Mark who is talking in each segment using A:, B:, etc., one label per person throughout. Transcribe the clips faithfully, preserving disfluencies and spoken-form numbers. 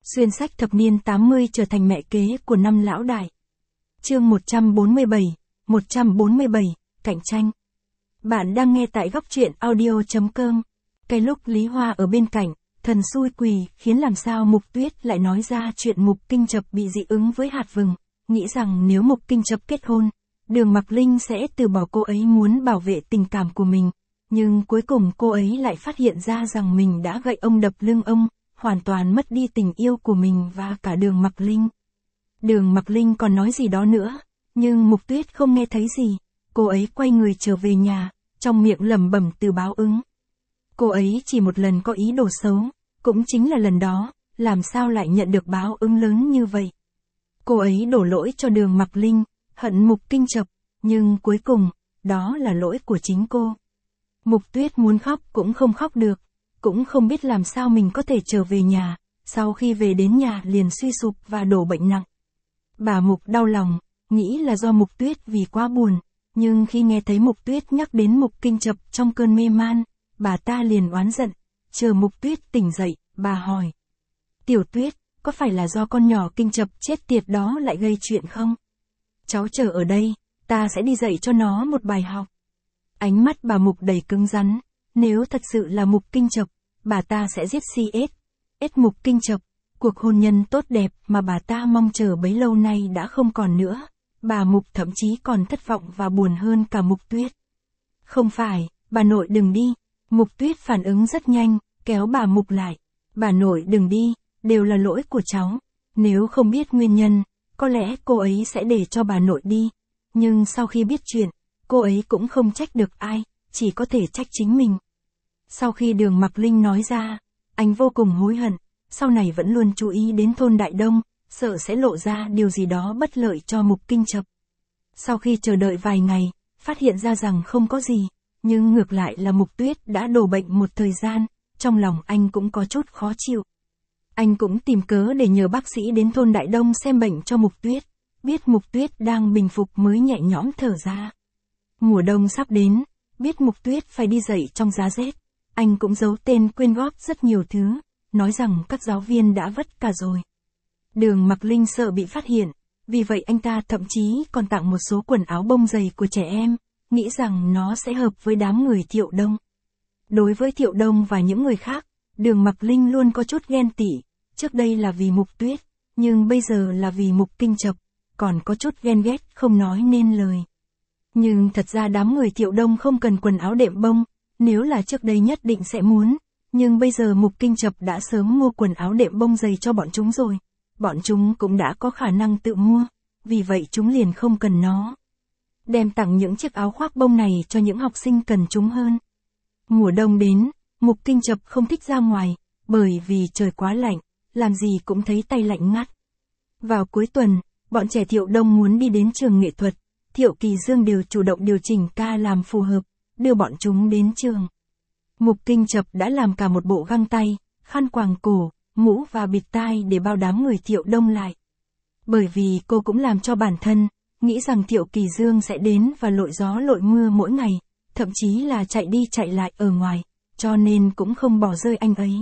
A: Xuyên sách thập niên tám mươi trở thành mẹ kế của năm lão đại. Chương một trăm bốn mươi bảy, một trăm bốn mươi bảy, cạnh tranh. Bạn đang nghe tại góc truyện audio chấm com. Cái lúc Lý Hoa ở bên cạnh, thần xui quỷ khiến làm sao Mục Tuyết lại nói ra chuyện Mục Kinh Chập bị dị ứng với hạt vừng, nghĩ rằng nếu Mục Kinh Chập kết hôn, Đường Mặc Linh sẽ từ bỏ cô ấy muốn bảo vệ tình cảm của mình. Nhưng cuối cùng cô ấy lại phát hiện ra rằng mình đã gậy ông đập lưng ông, hoàn toàn mất đi tình yêu của mình và cả Đường Mặc Linh. Đường Mặc Linh còn nói gì đó nữa, nhưng Mục Tuyết không nghe thấy gì. Cô ấy quay người trở về nhà, trong miệng lẩm bẩm từ báo ứng. Cô ấy chỉ một lần có ý đồ xấu, cũng chính là lần đó, làm sao lại nhận được báo ứng lớn như vậy. Cô ấy đổ lỗi cho Đường Mặc Linh, hận Mục Kinh Chập, nhưng cuối cùng, đó là lỗi của chính cô. Mục Tuyết muốn khóc cũng không khóc được, cũng không biết làm sao mình có thể trở về nhà, sau khi về đến nhà liền suy sụp và đổ bệnh nặng. Bà Mục đau lòng, nghĩ là do Mục Tuyết vì quá buồn, nhưng khi nghe thấy Mục Tuyết nhắc đến Mục Kinh Chập trong cơn mê man, bà ta liền oán giận, chờ Mục Tuyết tỉnh dậy, bà hỏi. Tiểu Tuyết, có phải là do con nhỏ Kinh Chập chết tiệt đó lại gây chuyện không? Cháu chờ ở đây, ta sẽ đi dạy cho nó một bài học. Ánh mắt bà Mục đầy cứng rắn, nếu thật sự là Mục Kinh Chập, bà ta sẽ giết xê ét. ét Mục Kinh Chập, cuộc hôn nhân tốt đẹp mà bà ta mong chờ bấy lâu nay đã không còn nữa. Bà Mục thậm chí còn thất vọng và buồn hơn cả Mục Tuyết. Không phải, bà nội đừng đi. Mục Tuyết phản ứng rất nhanh, kéo bà Mục lại. Bà nội đừng đi, đều là lỗi của cháu. Nếu không biết nguyên nhân, có lẽ cô ấy sẽ để cho bà nội đi. Nhưng sau khi biết chuyện, cô ấy cũng không trách được ai, chỉ có thể trách chính mình. Sau khi Đường Mặc Linh nói ra, anh vô cùng hối hận, sau này vẫn luôn chú ý đến thôn Đại Đông, sợ sẽ lộ ra điều gì đó bất lợi cho Mục Kinh Chập. Sau khi chờ đợi vài ngày, phát hiện ra rằng không có gì, nhưng ngược lại là Mục Tuyết đã đổ bệnh một thời gian, trong lòng anh cũng có chút khó chịu. Anh cũng tìm cớ để nhờ bác sĩ đến thôn Đại Đông xem bệnh cho Mục Tuyết, biết Mục Tuyết đang bình phục mới nhẹ nhõm thở ra. Mùa đông sắp đến, biết Mục Tuyết phải đi dạy trong giá rét, anh cũng giấu tên quyên góp rất nhiều thứ, nói rằng các giáo viên đã vất cả rồi. Đường Mặc Linh sợ bị phát hiện, vì vậy anh ta thậm chí còn tặng một số quần áo bông dày của trẻ em, nghĩ rằng nó sẽ hợp với đám người Thiệu Đông. Đối với Thiệu Đông và những người khác, Đường Mặc Linh luôn có chút ghen tị, trước đây là vì Mục Tuyết, nhưng bây giờ là vì Mục Kinh Chập, còn có chút ghen ghét không nói nên lời. Nhưng thật ra đám người Thiệu Đông không cần quần áo đệm bông, nếu là trước đây nhất định sẽ muốn, nhưng bây giờ Mục Kinh Chập đã sớm mua quần áo đệm bông dày cho bọn chúng rồi. Bọn chúng cũng đã có khả năng tự mua, vì vậy chúng liền không cần nó. Đem tặng những chiếc áo khoác bông này cho những học sinh cần chúng hơn. Mùa đông đến, Mục Kinh Chập không thích ra ngoài, bởi vì trời quá lạnh, làm gì cũng thấy tay lạnh ngắt. Vào cuối tuần, bọn trẻ Thiệu Đông muốn đi đến trường nghệ thuật, Thiệu Kỳ Dương đều chủ động điều chỉnh ca làm phù hợp, đưa bọn chúng đến trường. Mục Kinh Chập đã làm cả một bộ găng tay, khăn quàng cổ, mũ và bịt tai để bao đám người Thiệu Đông lại. Bởi vì cô cũng làm cho bản thân, nghĩ rằng Thiệu Kỳ Dương sẽ đến và lội gió lội mưa mỗi ngày, thậm chí là chạy đi chạy lại ở ngoài, cho nên cũng không bỏ rơi anh ấy.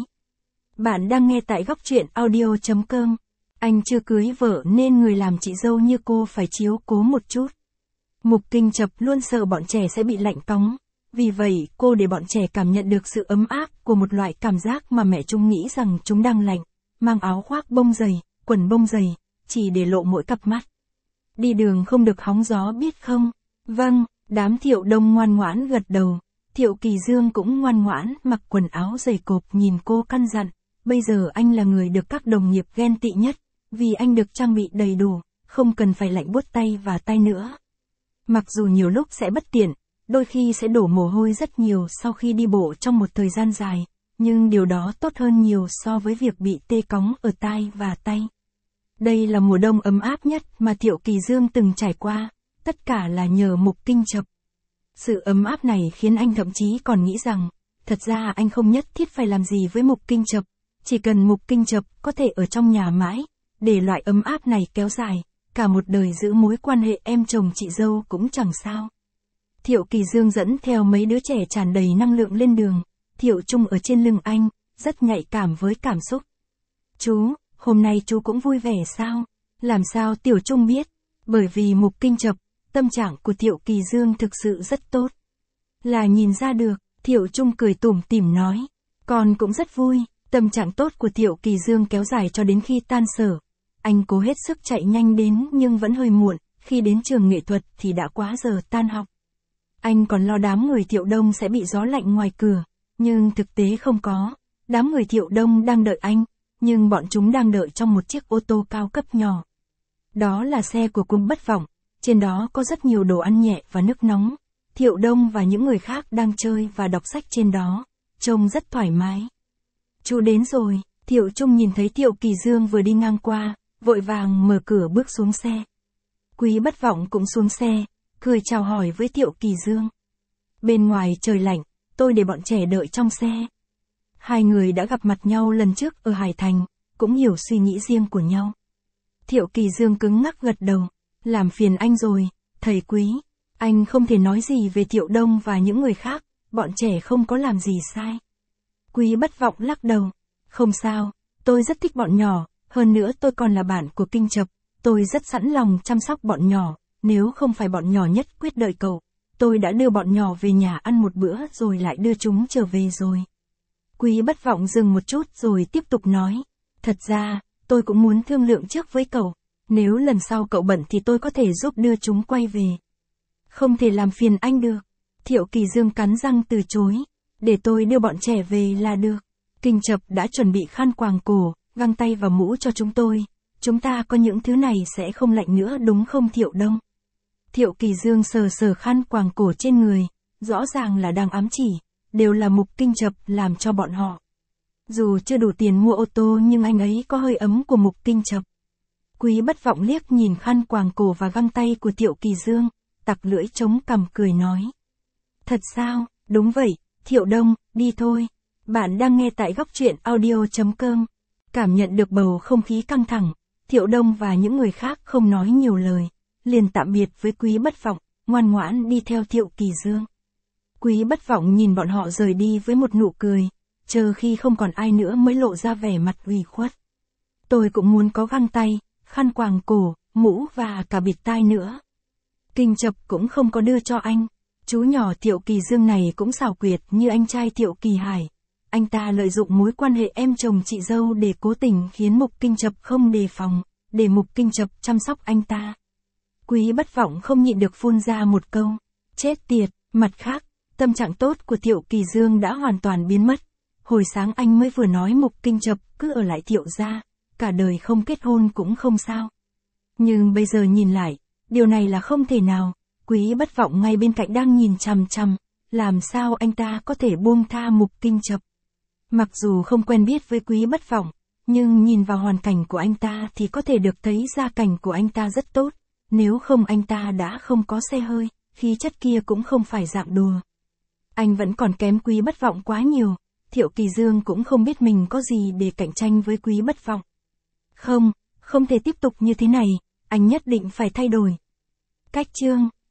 A: Bạn đang nghe tại góc truyện audio chấm com. Anh chưa cưới vợ nên người làm chị dâu như cô phải chiếu cố một chút. Mục Kinh Chập luôn sợ bọn trẻ sẽ bị lạnh cóng. Vì vậy, cô để bọn trẻ cảm nhận được sự ấm áp của một loại cảm giác mà mẹ chúng nghĩ rằng chúng đang lạnh, mang áo khoác bông dày, quần bông dày, chỉ để lộ mỗi cặp mắt. Đi đường không được hóng gió biết không? Vâng, đám Thiệu Đông ngoan ngoãn gật đầu, Thiệu Kỳ Dương cũng ngoan ngoãn mặc quần áo dày cộp nhìn cô căn dặn, bây giờ anh là người được các đồng nghiệp ghen tị nhất, vì anh được trang bị đầy đủ, không cần phải lạnh buốt tay và tay nữa. Mặc dù nhiều lúc sẽ bất tiện, đôi khi sẽ đổ mồ hôi rất nhiều sau khi đi bộ trong một thời gian dài, nhưng điều đó tốt hơn nhiều so với việc bị tê cóng ở tai và tay. Đây là mùa đông ấm áp nhất mà Thiệu Kỳ Dương từng trải qua, tất cả là nhờ Mục Kinh Chập. Sự ấm áp này khiến anh thậm chí còn nghĩ rằng, thật ra anh không nhất thiết phải làm gì với Mục Kinh Chập, chỉ cần Mục Kinh Chập có thể ở trong nhà mãi, để loại ấm áp này kéo dài, cả một đời giữ mối quan hệ em chồng chị dâu cũng chẳng sao. Thiệu Kỳ Dương dẫn theo mấy đứa trẻ tràn đầy năng lượng lên đường, Thiệu Trung ở trên lưng anh, rất nhạy cảm với cảm xúc. Chú, hôm nay chú cũng vui vẻ sao? Làm sao Tiểu Trung biết? Bởi vì Mục Kinh Chập, tâm trạng của Thiệu Kỳ Dương thực sự rất tốt. Là nhìn ra được, Thiệu Trung cười tủm tỉm nói. Con cũng rất vui, tâm trạng tốt của Thiệu Kỳ Dương kéo dài cho đến khi tan sở. Anh cố hết sức chạy nhanh đến nhưng vẫn hơi muộn, khi đến trường nghệ thuật thì đã quá giờ tan học. Anh còn lo đám người Thiệu Đông sẽ bị gió lạnh ngoài cửa, nhưng thực tế không có. Đám người Thiệu Đông đang đợi anh, nhưng bọn chúng đang đợi trong một chiếc ô tô cao cấp nhỏ. Đó là xe của Cung Bất Vọng, trên đó có rất nhiều đồ ăn nhẹ và nước nóng. Thiệu Đông và những người khác đang chơi và đọc sách trên đó, trông rất thoải mái. Chú đến rồi, Thiệu Trung nhìn thấy Thiệu Kỳ Dương vừa đi ngang qua, vội vàng mở cửa bước xuống xe. Quý Bất Vọng cũng xuống xe, cười chào hỏi với Thiệu Kỳ Dương. Bên ngoài trời lạnh, tôi để bọn trẻ đợi trong xe. Hai người đã gặp mặt nhau lần trước ở Hải Thành, cũng hiểu suy nghĩ riêng của nhau. Thiệu Kỳ Dương cứng ngắc gật đầu, làm phiền anh rồi, thầy Quý. Anh không thể nói gì về Thiệu Đông và những người khác, bọn trẻ không có làm gì sai. Quý Bất Vọng lắc đầu, không sao, tôi rất thích bọn nhỏ, hơn nữa tôi còn là bạn của Kinh Chập, tôi rất sẵn lòng chăm sóc bọn nhỏ, nếu không phải bọn nhỏ nhất quyết đợi cậu, tôi đã đưa bọn nhỏ về nhà ăn một bữa rồi lại đưa chúng trở về rồi. Quý Bất Vọng dừng một chút rồi tiếp tục nói, thật ra, tôi cũng muốn thương lượng trước với cậu, nếu lần sau cậu bận thì tôi có thể giúp đưa chúng quay về. Không thể làm phiền anh được. Thiệu Kỳ Dương cắn răng từ chối, để tôi đưa bọn trẻ về là được. Kinh Chập đã chuẩn bị khăn quàng cổ, găng tay và mũ cho chúng tôi, chúng ta có những thứ này sẽ không lạnh nữa đúng không Thiệu Đông? Thiệu Kỳ Dương sờ sờ khăn quàng cổ trên người, rõ ràng là đang ám chỉ, đều là Mục Kinh Chập làm cho bọn họ. Dù chưa đủ tiền mua ô tô nhưng anh ấy có hơi ấm của Mục Kinh Chập. Quý Bất Vọng liếc nhìn khăn quàng cổ và găng tay của Thiệu Kỳ Dương, tặc lưỡi chống cằm cười nói. Thật sao, đúng vậy, Thiệu Đông, đi thôi. Bạn đang nghe tại góc truyện audio chấm com. Cảm nhận được bầu không khí căng thẳng, Thiệu Đông và những người khác không nói nhiều lời, liền tạm biệt với Quý Bất Vọng, ngoan ngoãn đi theo Thiệu Kỳ Dương. Quý Bất Vọng nhìn bọn họ rời đi với một nụ cười, chờ khi không còn ai nữa mới lộ ra vẻ mặt ủy khuất. Tôi cũng muốn có găng tay, khăn quàng cổ, mũ và cả bịt tai nữa. Kinh Chập cũng không có đưa cho anh. Chú nhỏ Thiệu Kỳ Dương này cũng xảo quyệt như anh trai Thiệu Kỳ Hải. Anh ta lợi dụng mối quan hệ em chồng chị dâu để cố tình khiến Mục Kinh Chập không đề phòng, để Mục Kinh Chập chăm sóc anh ta. Quý Bất Vọng không nhịn được phun ra một câu. Chết tiệt, mặt khác, tâm trạng tốt của Thiệu Kỳ Dương đã hoàn toàn biến mất. Hồi sáng anh mới vừa nói Mục Kinh Chập cứ ở lại Thiệu gia, cả đời không kết hôn cũng không sao. Nhưng bây giờ nhìn lại, điều này là không thể nào. Quý Bất Vọng ngay bên cạnh đang nhìn chằm chằm, làm sao anh ta có thể buông tha Mục Kinh Chập. Mặc dù không quen biết với Quý Bất Vọng, nhưng nhìn vào hoàn cảnh của anh ta thì có thể được thấy gia cảnh của anh ta rất tốt, nếu không anh ta đã không có xe hơi, khí chất kia cũng không phải dạng đùa. Anh vẫn còn kém Quý Bất Vọng quá nhiều, Thiệu Kỳ Dương cũng không biết mình có gì để cạnh tranh với Quý Bất Vọng. Không, không thể tiếp tục như thế này, anh nhất định phải thay đổi. Cách chương